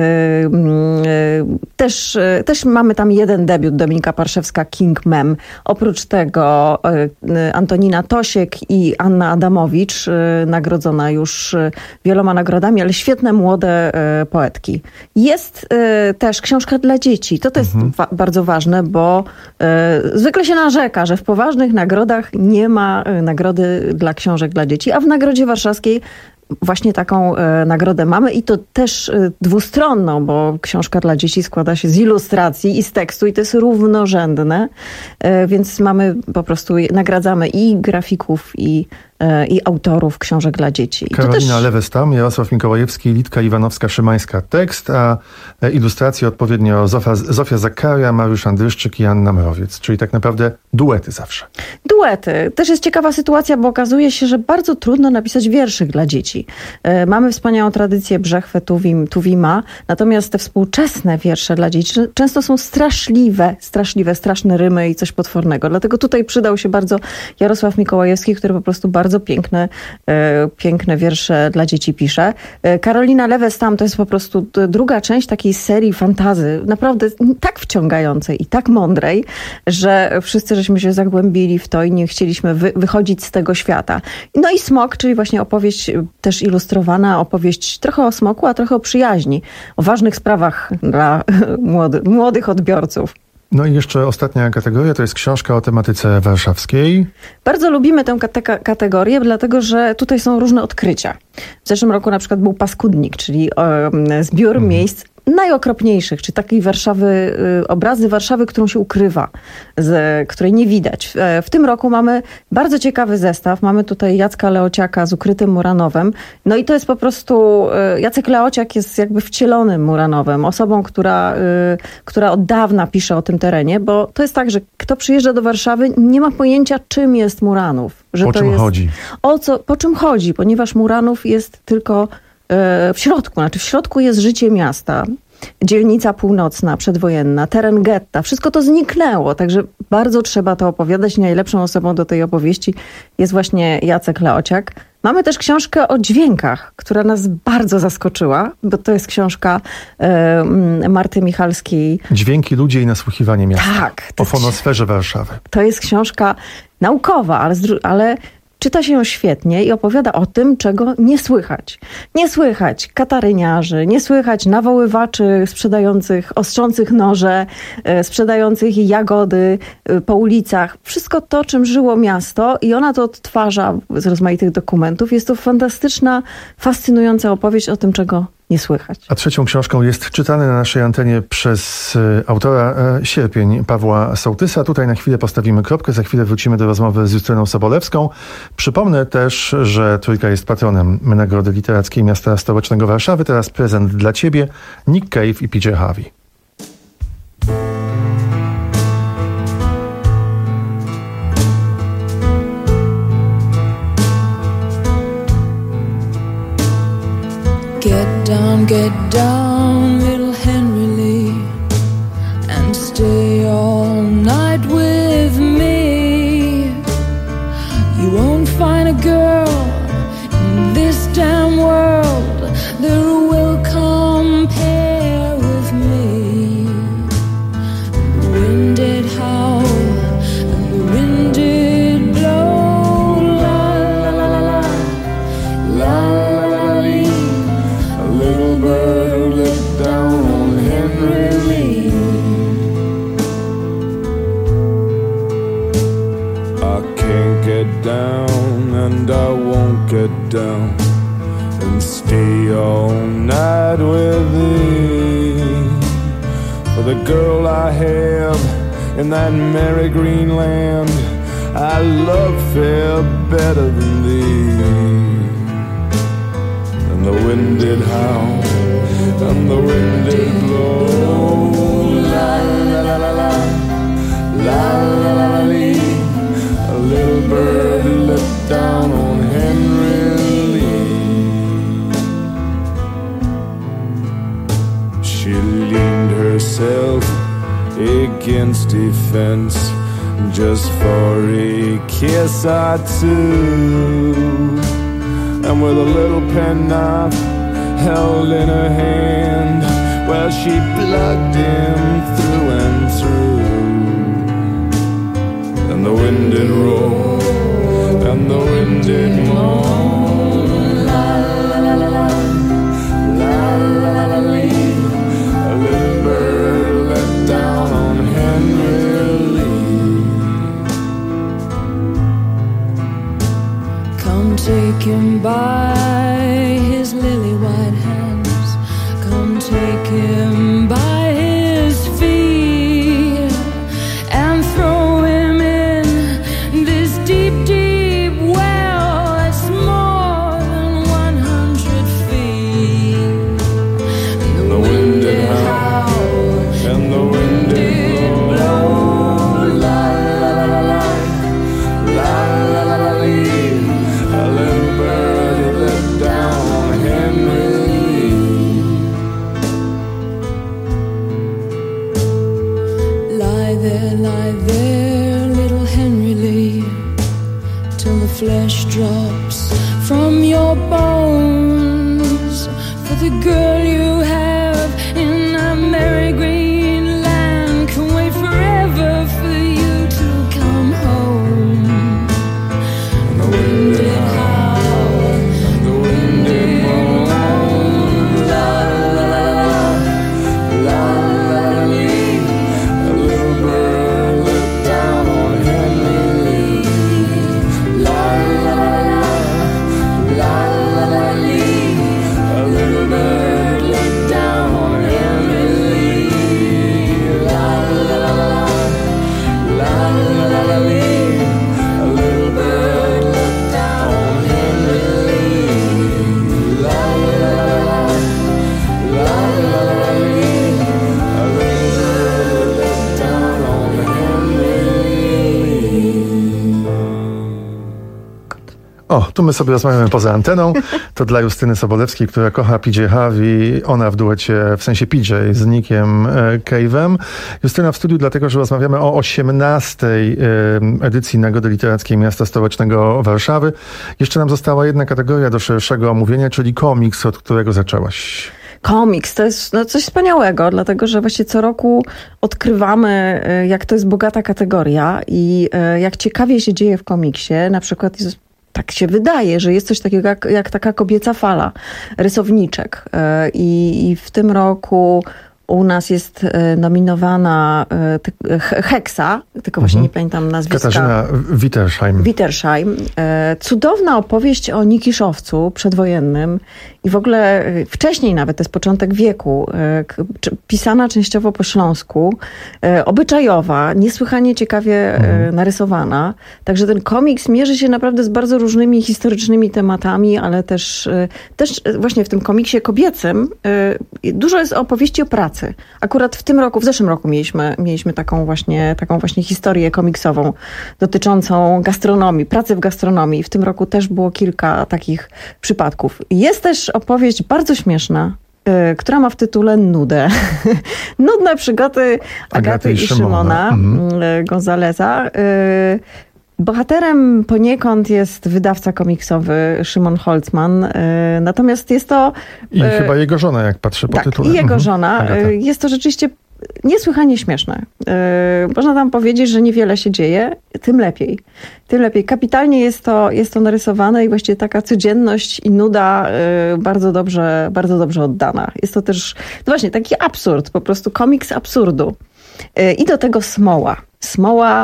Też, też mamy tam jeden debiut, Dominika Parszewska, King Mem. Oprócz tego Antonina Tosiek i Anna Adamowicz, nagrodzona już wieloma nagrodami, ale świetne młode poetki. Jest też książka dla dzieci. To, to jest mhm. wa- bardzo ważne, bo zwykle się narzeka, że w poważnych nagrodach nie ma nagrody dla książek dla dzieci, a w Nagrodzie Warszawskiej właśnie taką e, nagrodę mamy i to też e, dwustronną, bo książka dla dzieci składa się z ilustracji i z tekstu i to jest równorzędne, e, więc mamy po prostu, nagradzamy i grafików, i, e, i autorów książek dla dzieci. I Karolina też... Lewestam, Jarosław Mikołajewski, Litka Iwanowska-Szymańska tekst, a ilustracje odpowiednio Zofia, Zofia Zakaria, Mariusz Andryszczyk i Anna Mrowiec, czyli tak naprawdę duety zawsze. Duety. Też jest ciekawa sytuacja, bo okazuje się, że bardzo trudno napisać wierszyk dla dzieci. Mamy wspaniałą tradycję Brzechwę, Tuwim, Tuwima, natomiast te współczesne wiersze dla dzieci często są straszliwe, straszliwe, straszne rymy i coś potwornego. Dlatego tutaj przydał się bardzo Jarosław Mikołajewski, który po prostu bardzo piękne, piękne wiersze dla dzieci pisze. Karolina Lewestam to jest po prostu druga część takiej serii fantazy, naprawdę tak wciągającej i tak mądrej, że wszyscy żeśmy się zagłębili w to i nie chcieliśmy wy- wychodzić z tego świata. No i Smok, czyli właśnie opowieść też ilustrowana, opowieść trochę o smoku, a trochę o przyjaźni, o ważnych sprawach dla młody, młodych odbiorców. No i jeszcze ostatnia kategoria to jest książka o tematyce warszawskiej. Bardzo lubimy tę kate- kategorię, dlatego że tutaj są różne odkrycia. W zeszłym roku na przykład był Paskudnik, czyli um, zbiór mhm. miejsc najokropniejszych, czy takiej Warszawy, y, obrazy Warszawy, którą się ukrywa, z, której nie widać. W, w tym roku mamy bardzo ciekawy zestaw. Mamy tutaj Jacka Leociaka z Ukrytym Muranowem. No i to jest po prostu, y, Jacek Leociak jest jakby wcielonym Muranowem, osobą, która, y, która od dawna pisze o tym terenie, bo to jest tak, że kto przyjeżdża do Warszawy, nie ma pojęcia, czym jest Muranów. Że po to czym jest, chodzi? O co, po czym chodzi, ponieważ Muranów jest tylko w środku, znaczy w środku jest życie miasta, dzielnica północna, przedwojenna, teren getta, wszystko to zniknęło, także bardzo trzeba to opowiadać. Najlepszą osobą do tej opowieści jest właśnie Jacek Leociak. Mamy też książkę o dźwiękach, która nas bardzo zaskoczyła, bo to jest książka e, Marty Michalskiej. Dźwięki, ludzie i nasłuchiwanie miasta. Tak. O fonosferze Warszawy. To jest książka naukowa, ale, ale czyta się ją świetnie i opowiada o tym, czego nie słychać. Nie słychać kataryniarzy, nie słychać nawoływaczy sprzedających, ostrzących noże, sprzedających jagody po ulicach. Wszystko to, czym żyło miasto i ona to odtwarza z rozmaitych dokumentów. Jest to fantastyczna, fascynująca opowieść o tym, czego nie słychać. A trzecią książką jest czytany na naszej antenie przez y, autora y, Sierpień Pawła Sołtysa. Tutaj na chwilę postawimy kropkę, za chwilę wrócimy do rozmowy z Justyną Sobolewską. Przypomnę też, że Trójka jest patronem Nagrody Literackiej Miasta Stołecznego Warszawy. Teraz prezent dla Ciebie, Nick Cave i P J Harvey. Get down, get down, little Henry Lee, and stay all night with me. You won't find a girl in this damn world that will compare with me. The wind did howl and the wind did blow, la la la la la, la la la la. Little bird let down on Henry Lee. I can't get down and I won't get down and stay all night with thee. For the girl I have in that merry green land, I love fair better than thee. And the wind did howl, and the wind did blow, la la la la la, la la la la lee. A little bird let down on Henry Lee. She leaned herself against a fence just for a kiss or two. And with a little penknife held in her hand, well, she plugged him through and through. And the wind did roll, and the wind did moan, la la la la la, la la la la lee. A little bird let down on Henry Lee. Come take him by his lily white hands, come take him by his feet, and throw him in this deep, deep well that's more than one hundred feet. And the wind did howl, and the wind did blow, la la la la la, la la la la lee. A little bird let down on Henry Lee. Lie there, lie there, little Henry Lee, till the flesh drops from your bones. For the girl you have in that merry green land can wait forever for you to come home. And the wind did howl, and the wind did moan, la la la la, la la la lee. A little bird let down on Henry Lee, la la la la, la la la lee. A little bird let down on Henry Lee, la la la la, la la la lee. A little bird let down on Henry Lee, la la la la, la la la lee. A little bird let down on Henry Lee. O, tu my sobie rozmawiamy poza anteną. To dla Justyny Sobolewskiej, która kocha P J Harvey. Ona w duecie, w sensie P J z Nickiem Cave'em. Justyna w studiu dlatego, że rozmawiamy o osiemnastej edycji Nagrody Literackiej Miasta Stołecznego Warszawy. Jeszcze nam została jedna kategoria do szerszego omówienia, czyli komiks, od którego zaczęłaś. Komiks to jest no, coś wspaniałego, dlatego że właśnie co roku odkrywamy, jak to jest bogata kategoria i jak ciekawie się dzieje w komiksie. Na przykład jest, tak się wydaje, że jest coś takiego jak, jak taka kobieca fala rysowniczek. I, i w tym roku U nas jest nominowana Heksa, tylko właśnie mhm. nie pamiętam nazwiska. Katarzyna Wittersheim. Wittersheim. Cudowna opowieść o Nikiszowcu przedwojennym i w ogóle wcześniej nawet, to jest początek wieku, pisana częściowo po śląsku, obyczajowa, niesłychanie ciekawie mhm. narysowana. Także ten komiks mierzy się naprawdę z bardzo różnymi historycznymi tematami, ale też, też właśnie w tym komiksie kobiecym dużo jest opowieści o pracy. Akurat w tym roku, w zeszłym roku mieliśmy, mieliśmy taką właśnie, taką właśnie historię komiksową dotyczącą gastronomii, pracy w gastronomii. W tym roku też było kilka takich przypadków. Jest też opowieść bardzo śmieszna, y, która ma w tytule Nudę. Nudne przygody Agaty, Agaty i Szymona, Szymona mhm. y, Gonzaleza. Y, Bohaterem poniekąd jest wydawca komiksowy Szymon Holzman, y, natomiast jest to... Y, I chyba jego żona, jak patrzę po tak, tytule. i jego mhm. żona. Y, jest to rzeczywiście niesłychanie śmieszne. Yy, można tam powiedzieć, że niewiele się dzieje, tym lepiej. Tym lepiej. Kapitalnie jest to, jest to narysowane i właściwie taka codzienność i nuda yy, bardzo dobrze, bardzo dobrze oddana. Jest to też no właśnie taki absurd, po prostu komiks absurdu. Yy, I do tego Smoła. Smoła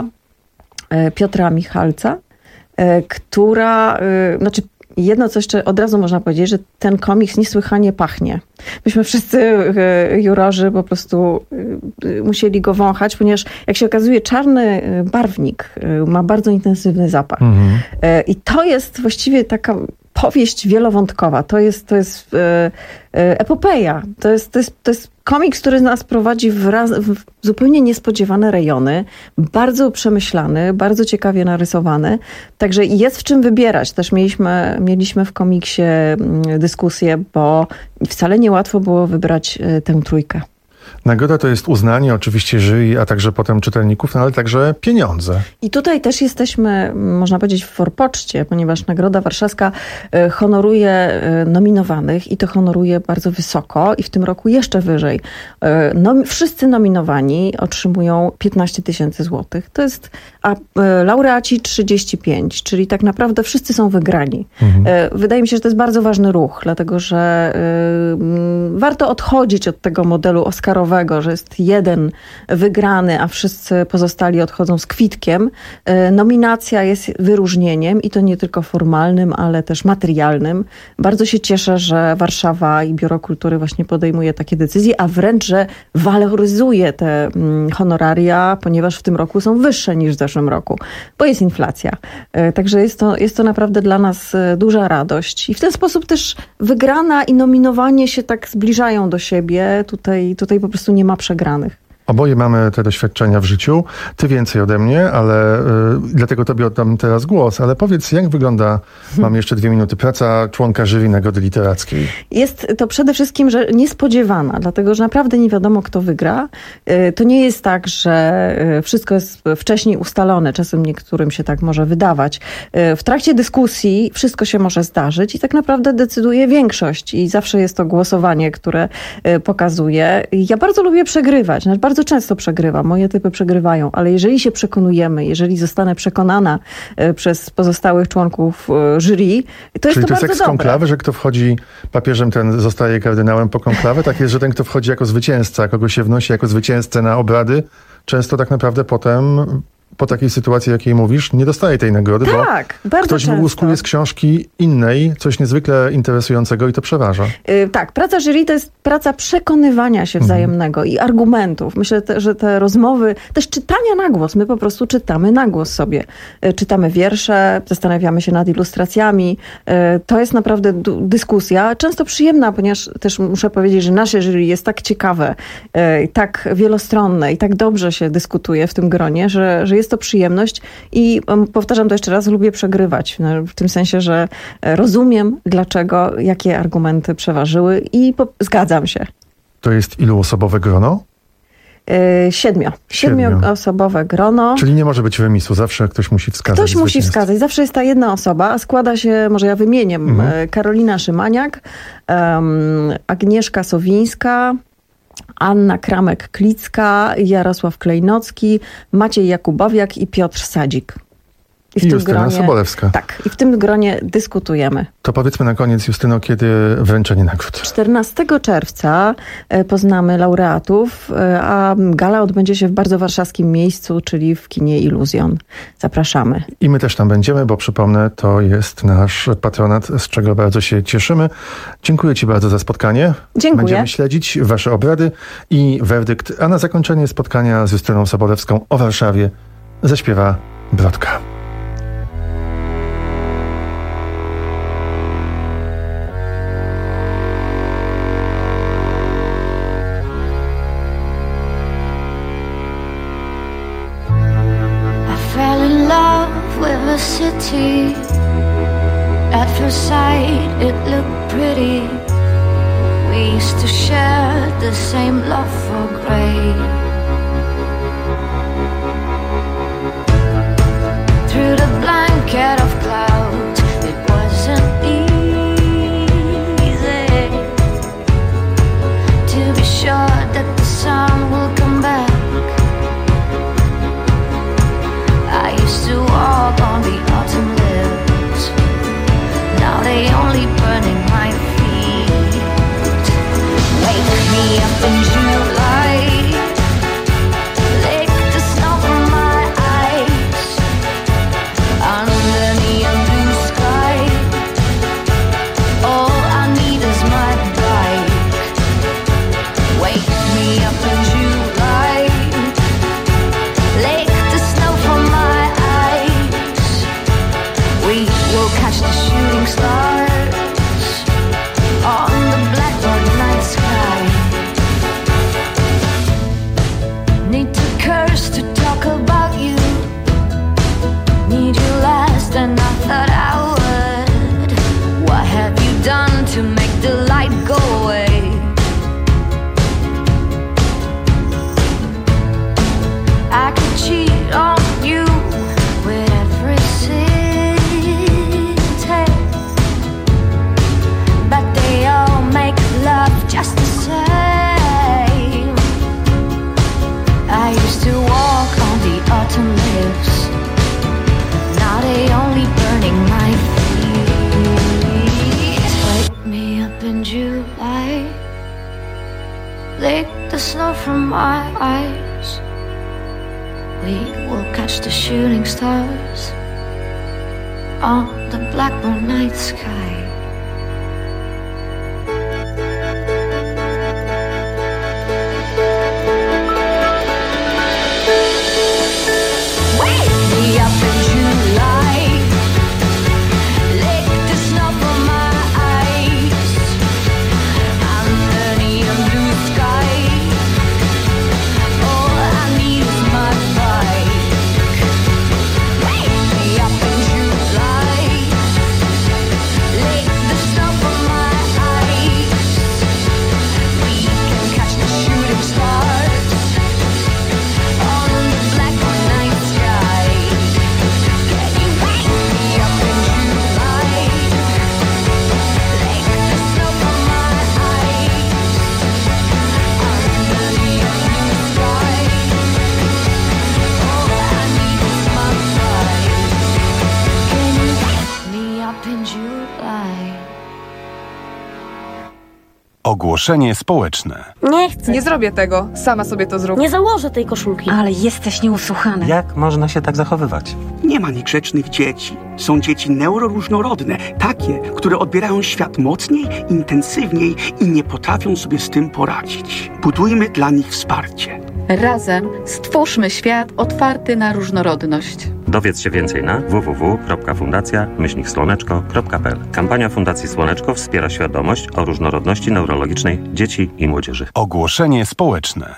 yy, Piotra Michalca, yy, która, yy, znaczy jedno, co jeszcze od razu można powiedzieć, że ten komiks niesłychanie pachnie. Myśmy wszyscy y, jurorzy po prostu y, musieli go wąchać, ponieważ jak się okazuje, czarny barwnik y, ma bardzo intensywny zapach. Mhm. Y, I to jest właściwie taka powieść wielowątkowa. To jest, to jest y, y, epopeja. To jest, to, jest, to jest komiks, który nas prowadzi w, raz, w zupełnie niespodziewane rejony. Bardzo przemyślany, bardzo ciekawie narysowany. Także jest w czym wybierać. Też mieliśmy, mieliśmy w komiksie dyskusję, bo wcale niełatwo było wybrać y, tę trójkę. Nagroda to jest uznanie oczywiście jury, a także potem czytelników, no ale także pieniądze. I tutaj też jesteśmy, można powiedzieć, w forpoczcie, ponieważ Nagroda Warszawska honoruje nominowanych i to honoruje bardzo wysoko i w tym roku jeszcze wyżej. No, wszyscy nominowani otrzymują piętnaście tysięcy złotych. To jest, a laureaci trzydzieści pięć, czyli tak naprawdę wszyscy są wygrani. Mhm. Wydaje mi się, że to jest bardzo ważny ruch, dlatego że y, warto odchodzić od tego modelu oscarowego, że jest jeden wygrany, a wszyscy pozostali odchodzą z kwitkiem. Nominacja jest wyróżnieniem i to nie tylko formalnym, ale też materialnym. Bardzo się cieszę, że Warszawa i Biuro Kultury właśnie podejmuje takie decyzje, a wręcz, że waloryzuje te honoraria, ponieważ w tym roku są wyższe niż w zeszłym roku, bo jest inflacja. Także jest to, jest to naprawdę dla nas duża radość. I w ten sposób też wygrana i nominowanie się tak zbliżają do siebie. Tutaj, tutaj po prostu nie ma przegranych. Oboje mamy te doświadczenia w życiu. Ty więcej ode mnie, ale y, dlatego tobie oddam teraz głos. Ale powiedz, jak wygląda, hmm. mam jeszcze dwie minuty, praca członka jury Nagrody Literackiej? Jest to przede wszystkim że niespodziewana, dlatego że naprawdę nie wiadomo, kto wygra. Y, to nie jest tak, że y, wszystko jest wcześniej ustalone. Czasem niektórym się tak może wydawać. Y, w trakcie dyskusji wszystko się może zdarzyć i tak naprawdę decyduje większość. I zawsze jest to głosowanie, które y, pokazuje. Ja bardzo lubię przegrywać. Znaczy, bardzo Bardzo często przegrywam, moje typy przegrywają, ale jeżeli się przekonujemy, jeżeli zostanę przekonana przez pozostałych członków jury, to jest Czyli to, to jest bardzo jak z dobre. konklawy, że kto wchodzi papieżem, ten zostaje kardynałem po konklawie? Tak jest, że ten, kto wchodzi jako zwycięzca, kogo się wnosi jako zwycięzcę na obrady, często tak naprawdę potem po takiej sytuacji, jakiej mówisz, nie dostaje tej nagrody, tak, bo bardzo ktoś często. wyłuskuje z książki innej coś niezwykle interesującego i to przeważa. Yy, tak, praca jury to jest praca przekonywania się wzajemnego mhm. i argumentów. Myślę, te, że te rozmowy, też czytania na głos, my po prostu czytamy na głos sobie. Yy, czytamy wiersze, zastanawiamy się nad ilustracjami. Yy, to jest naprawdę d- dyskusja, często przyjemna, ponieważ też muszę powiedzieć, że nasze jury jest tak ciekawe, yy, tak wielostronne i tak dobrze się dyskutuje w tym gronie, że, że jest to przyjemność i powtarzam to jeszcze raz, lubię przegrywać. W tym sensie, że rozumiem, dlaczego, jakie argumenty przeważyły i po- zgadzam się. To jest iluosobowe grono? Yy, siedmio. Siedmioosobowe grono. Czyli nie może być remisu, zawsze ktoś musi wskazać. Ktoś musi wskazać, zawsze jest ta jedna osoba, a składa się, może ja wymienię, mhm. Karolina Szymaniak, um, Agnieszka Sowińska, Anna Kramek-Klicka, Jarosław Klejnocki, Maciej Jakubowiak i Piotr Sadzik. I, w I tym Justyna gronie, Sobolewska. Tak, i w tym gronie dyskutujemy. To powiedzmy na koniec, Justyno, kiedy wręczenie nagród? czternastego czerwca poznamy laureatów, a gala odbędzie się w bardzo warszawskim miejscu, czyli w kinie Iluzjon. Zapraszamy. I my też tam będziemy, bo przypomnę, to jest nasz patronat, z czego bardzo się cieszymy. Dziękuję Ci bardzo za spotkanie. Dziękuję. Będziemy śledzić Wasze obrady i werdykt, a na zakończenie spotkania z Justyną Sobolewską o Warszawie zaśpiewa Brodka. City. At first sight, it looked pretty. We used to share the same love for grey. Through the blanket of clouds, it wasn't easy to be sure that the sun will come back. I used to walk on the autumn leaves. Now they only burn in my feet. Wake me up in July. Lick the snow from my eyes. Under neon blue sky. All I need is my bike. Wake me up in July. Lick the snow from my we'll catch the shooting stars on the blackbird night sky. Need to curse to talk about you. Need you less than I thought I would. What have you done to make the light go away? I could cheat on you with every sin. Love just the same. I used to walk on the autumn leaves. Now they only burning my feet. Wake me up in July. Lick the snow from my eyes. We will catch the shooting stars on the blackbird night sky. Ogłoszenie społeczne. Nie chcę. Nie zrobię tego. Sama sobie to zrób. Nie założę tej koszulki. Ale jesteś nieusłuchany. Jak można się tak zachowywać? Nie ma niegrzecznych dzieci. Są dzieci neuroróżnorodne. Takie, które odbierają świat mocniej, intensywniej i nie potrafią sobie z tym poradzić. Budujmy dla nich wsparcie. Razem stwórzmy świat otwarty na różnorodność. Dowiedz się więcej na w w w kropka fundacja myślnik słoneczko kropka p l. Kampania Fundacji Słoneczko wspiera świadomość o różnorodności neurologicznej dzieci i młodzieży. Ogłoszenie społeczne.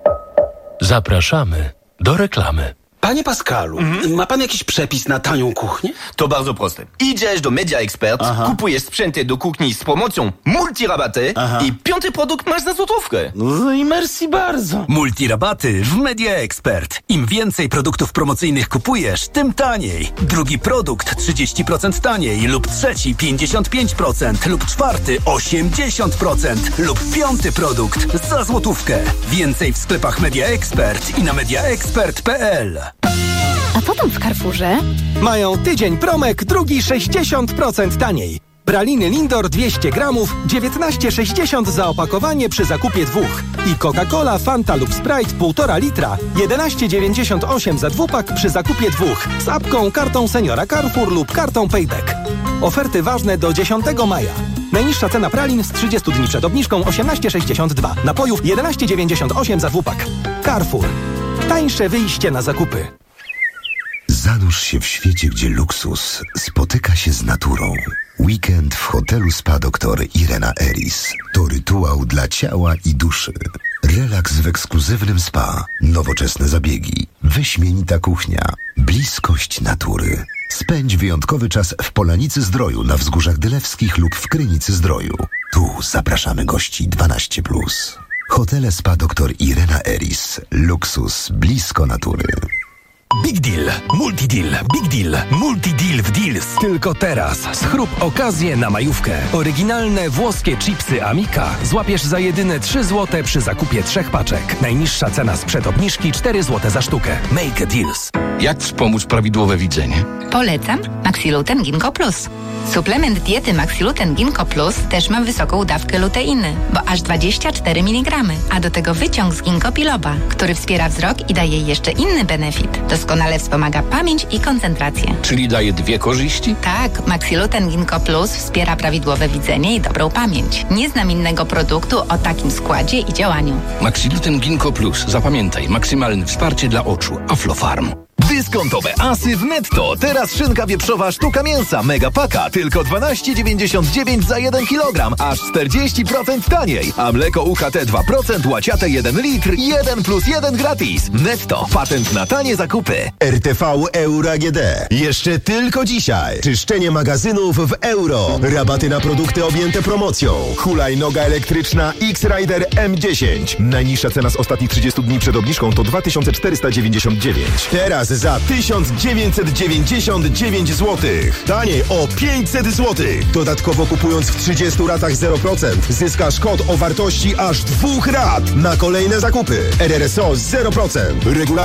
Zapraszamy do reklamy. Panie Pascalu, mhm. ma pan jakiś przepis na tanią kuchnię? To bardzo proste. Idziesz do Media Expert, Aha. kupujesz sprzęty do kuchni z promocją multirabaty Aha. i piąty produkt masz za złotówkę. No i merci bardzo. Multirabaty w Media Expert. Im więcej produktów promocyjnych kupujesz, tym taniej. Drugi produkt trzydzieści procent taniej lub trzeci pięćdziesiąt pięć procent lub czwarty osiemdziesiąt procent lub piąty produkt za złotówkę. Więcej w sklepach Media Expert i na mediaexpert kropka p l. A potem w Carrefourze mają tydzień promek, drugi sześćdziesiąt procent taniej. Praliny Lindor dwieście gramów, dziewiętnaście sześćdziesiąt za opakowanie przy zakupie dwóch. I Coca-Cola, Fanta lub Sprite półtora litra, jedenaście dziewięćdziesiąt osiem za dwupak przy zakupie dwóch. Z apką, kartą seniora Carrefour lub kartą Payback. Oferty ważne do dziesiątego maja. Najniższa cena pralin z trzydziestu dni przed obniżką osiemnaście sześćdziesiąt dwa. Napojów jedenaście dziewięćdziesiąt osiem za dwupak. Carrefour. Tańsze wyjście na zakupy. Zanurz się w świecie, gdzie luksus spotyka się z naturą. Weekend w hotelu Spa doktor Irena Eris to rytuał dla ciała i duszy. Relaks w ekskluzywnym spa, nowoczesne zabiegi, wyśmienita kuchnia, bliskość natury. Spędź wyjątkowy czas w Polanicy Zdroju na Wzgórzach Dylewskich lub w Krynicy Zdroju. Tu zapraszamy gości dwanaście plus. Hotele Spa doktor Irena Eris. Luksus blisko natury. Big Deal, Multi Deal, Big Deal, Multi Deal w Deals. Tylko teraz. Schrób okazję na majówkę. Oryginalne włoskie chipsy Amika złapiesz za jedyne trzy złote przy zakupie trzech paczek. Najniższa cena sprzed obniżki cztery złote za sztukę. Make a Deals. Jak wspomóc prawidłowe widzenie? Polecam Maxiluten Ginkgo Plus. Suplement diety Maxiluten Ginkgo Plus też ma wysoką dawkę luteiny, bo aż dwadzieścia cztery miligramy, a do tego wyciąg z ginkgo biloba, który wspiera wzrok i daje jeszcze inny benefit. Doskonale wspomaga pamięć i koncentrację. Czyli daje dwie korzyści? Tak, Maxiluten Ginkgo Plus wspiera prawidłowe widzenie i dobrą pamięć. Nie znam innego produktu o takim składzie i działaniu. Maxiluten Ginkgo Plus. Zapamiętaj, maksymalne wsparcie dla oczu. Aflofarm. Dyskontowe asy w Netto. Teraz szynka wieprzowa sztuka mięsa Mega Paka tylko dwanaście dziewięćdziesiąt dziewięć za jeden kilogram, aż czterdzieści procent taniej. A mleko U H T dwa procent łaciate jeden litr, jeden plus jeden gratis. Netto. Patent na tanie zakupy. R T V Euro A G D. Jeszcze tylko dzisiaj. Czyszczenie magazynów w euro. Rabaty na produkty objęte promocją. Hulajnoga elektryczna X-Rider M dziesięć. Najniższa cena z ostatnich trzydziestu dni przed obniżką to dwa tysiące czterysta dziewięćdziesiąt dziewięć. Teraz za tysiąc dziewięćset dziewięćdziesiąt dziewięć złotych. Taniej o pięćset złotych. Dodatkowo kupując w trzydziestu ratach zero procent zyskasz kod o wartości aż dwóch rat na kolejne zakupy. R R S O zero procent. Regularnie